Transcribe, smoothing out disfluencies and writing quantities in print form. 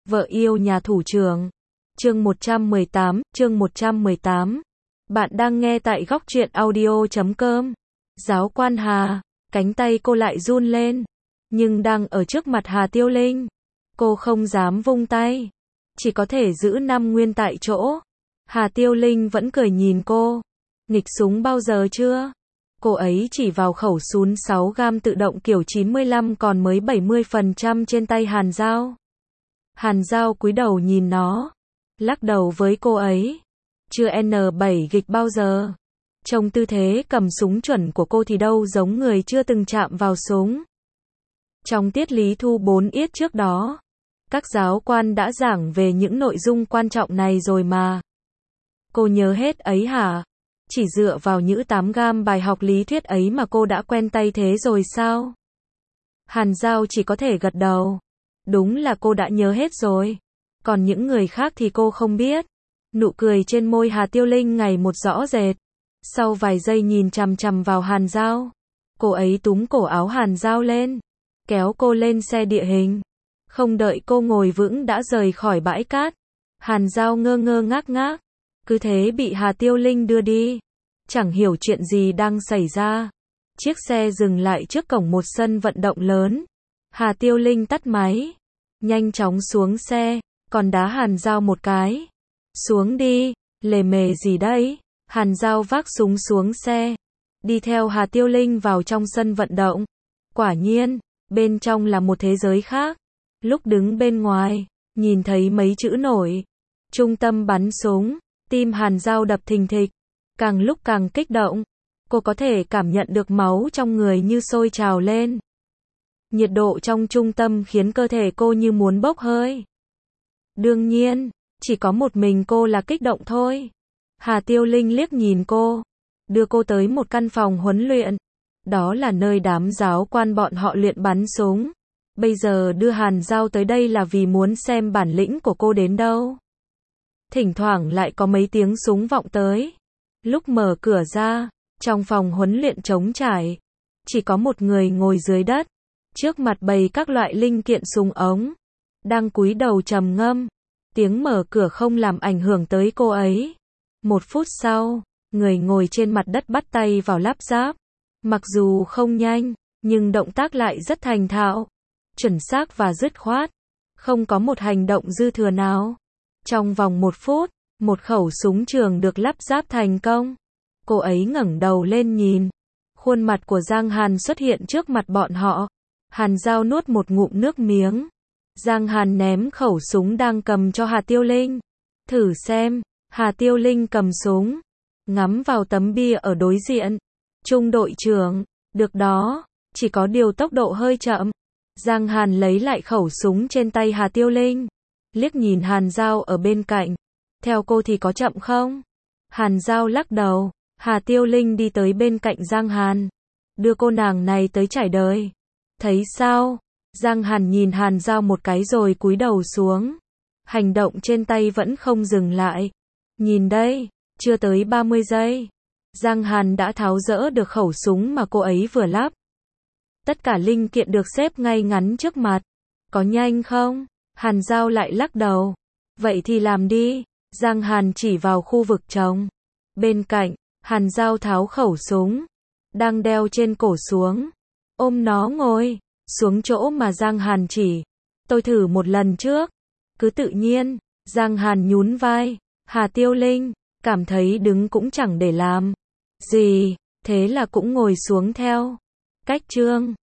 Vợ yêu nhà thủ trưởng. Chương 118. Bạn đang nghe tại góc truyện audio.com. Giáo quan Hà, cánh tay cô lại run lên, nhưng đang ở trước mặt Hà Tiêu Linh, cô không dám vung tay, chỉ có thể giữ 5 nguyên tại chỗ. Hà Tiêu Linh vẫn cười nhìn cô. Nghịch súng bao giờ chưa? Cô ấy chỉ vào khẩu súng 6 gam tự động kiểu 95 còn mới 70% trên tay Hàn Giao. Hàn Giao cúi đầu nhìn nó, lắc đầu với cô ấy. Chưa N7 gịch bao giờ. Trông tư thế cầm súng chuẩn của cô thì đâu giống người chưa từng chạm vào súng. Trong tiết lý thu 4 yết trước đó, các giáo quan đã giảng về những nội dung quan trọng này rồi mà. Cô nhớ hết ấy hả? Chỉ dựa vào những 8 gam bài học lý thuyết ấy mà cô đã quen tay thế rồi sao? Hàn Giao chỉ có thể gật đầu. Đúng là cô đã nhớ hết rồi. Còn những người khác thì cô không biết. Nụ cười trên môi Hà Tiêu Linh ngày một rõ rệt. Sau vài giây nhìn chằm chằm vào Hàn Giao, cô ấy túm cổ áo Hàn Giao lên, kéo cô lên xe địa hình. Không đợi cô ngồi vững đã rời khỏi bãi cát. Hàn Giao ngơ ngơ ngác ngác, cứ thế bị Hà Tiêu Linh đưa đi. Chẳng hiểu chuyện gì đang xảy ra. Chiếc xe dừng lại trước cổng một sân vận động lớn. Hà Tiêu Linh tắt máy, nhanh chóng xuống xe, còn đá Hàn Giao một cái. Xuống đi, lề mề gì đấy? Hàn Giao vác súng xuống xe, đi theo Hà Tiêu Linh vào trong sân vận động. Quả nhiên, bên trong là một thế giới khác. Lúc đứng bên ngoài, nhìn thấy mấy chữ nổi trung tâm bắn súng, tim Hàn Giao đập thình thịch, càng lúc càng kích động. Cô có thể cảm nhận được máu trong người như sôi trào lên. Nhiệt độ trong trung tâm khiến cơ thể cô như muốn bốc hơi. Đương nhiên, chỉ có một mình cô là kích động thôi. Hà Tiêu Linh liếc nhìn cô, đưa cô tới một căn phòng huấn luyện. Đó là nơi đám giáo quan bọn họ luyện bắn súng. Bây giờ đưa Hàn Giao tới đây là vì muốn xem bản lĩnh của cô đến đâu. Thỉnh thoảng lại có mấy tiếng súng vọng tới. Lúc mở cửa ra, trong phòng huấn luyện trống trải, chỉ có một người ngồi dưới đất, trước mặt bày các loại linh kiện súng ống, đang cúi đầu trầm ngâm. Tiếng mở cửa không làm ảnh hưởng tới cô ấy. 1 phút sau, người ngồi trên mặt đất bắt tay vào lắp ráp. Mặc dù không nhanh, nhưng động tác lại rất thành thạo, chuẩn xác và dứt khoát. Không có một hành động dư thừa nào. Trong vòng 1 phút, một khẩu súng trường được lắp ráp thành công. Cô ấy ngẩng đầu lên nhìn. Khuôn mặt của Giang Hàn xuất hiện trước mặt bọn họ. Hàn Giao nuốt một ngụm nước miếng. Giang Hàn ném khẩu súng đang cầm cho Hà Tiêu Linh. Thử xem. Hà Tiêu Linh cầm súng, ngắm vào tấm bia ở đối diện. Trung đội trưởng, được đó, chỉ có điều tốc độ hơi chậm. Giang Hàn lấy lại khẩu súng trên tay Hà Tiêu Linh, liếc nhìn Hàn Giao ở bên cạnh. Theo cô thì có chậm không? Hàn Giao lắc đầu. Hà Tiêu Linh đi tới bên cạnh Giang Hàn, đưa cô nàng này tới trải đời. Thấy sao? Giang Hàn nhìn Hàn Giao một cái rồi cúi đầu xuống. Hành động trên tay vẫn không dừng lại. Nhìn đây, chưa tới 30 giây. Giang Hàn đã tháo dỡ được khẩu súng mà cô ấy vừa lắp. Tất cả linh kiện được xếp ngay ngắn trước mặt. Có nhanh không? Hàn Giao lại lắc đầu. Vậy thì làm đi. Giang Hàn chỉ vào khu vực trống. Bên cạnh, Hàn Giao tháo khẩu súng đang đeo trên cổ xuống. Ôm nó ngồi xuống chỗ mà Giang Hàn chỉ. Tôi thử một lần trước. Cứ tự nhiên. Giang Hàn nhún vai. Hà Tiêu Linh cảm thấy đứng cũng chẳng để làm gì, thế là cũng ngồi xuống theo. Cách chương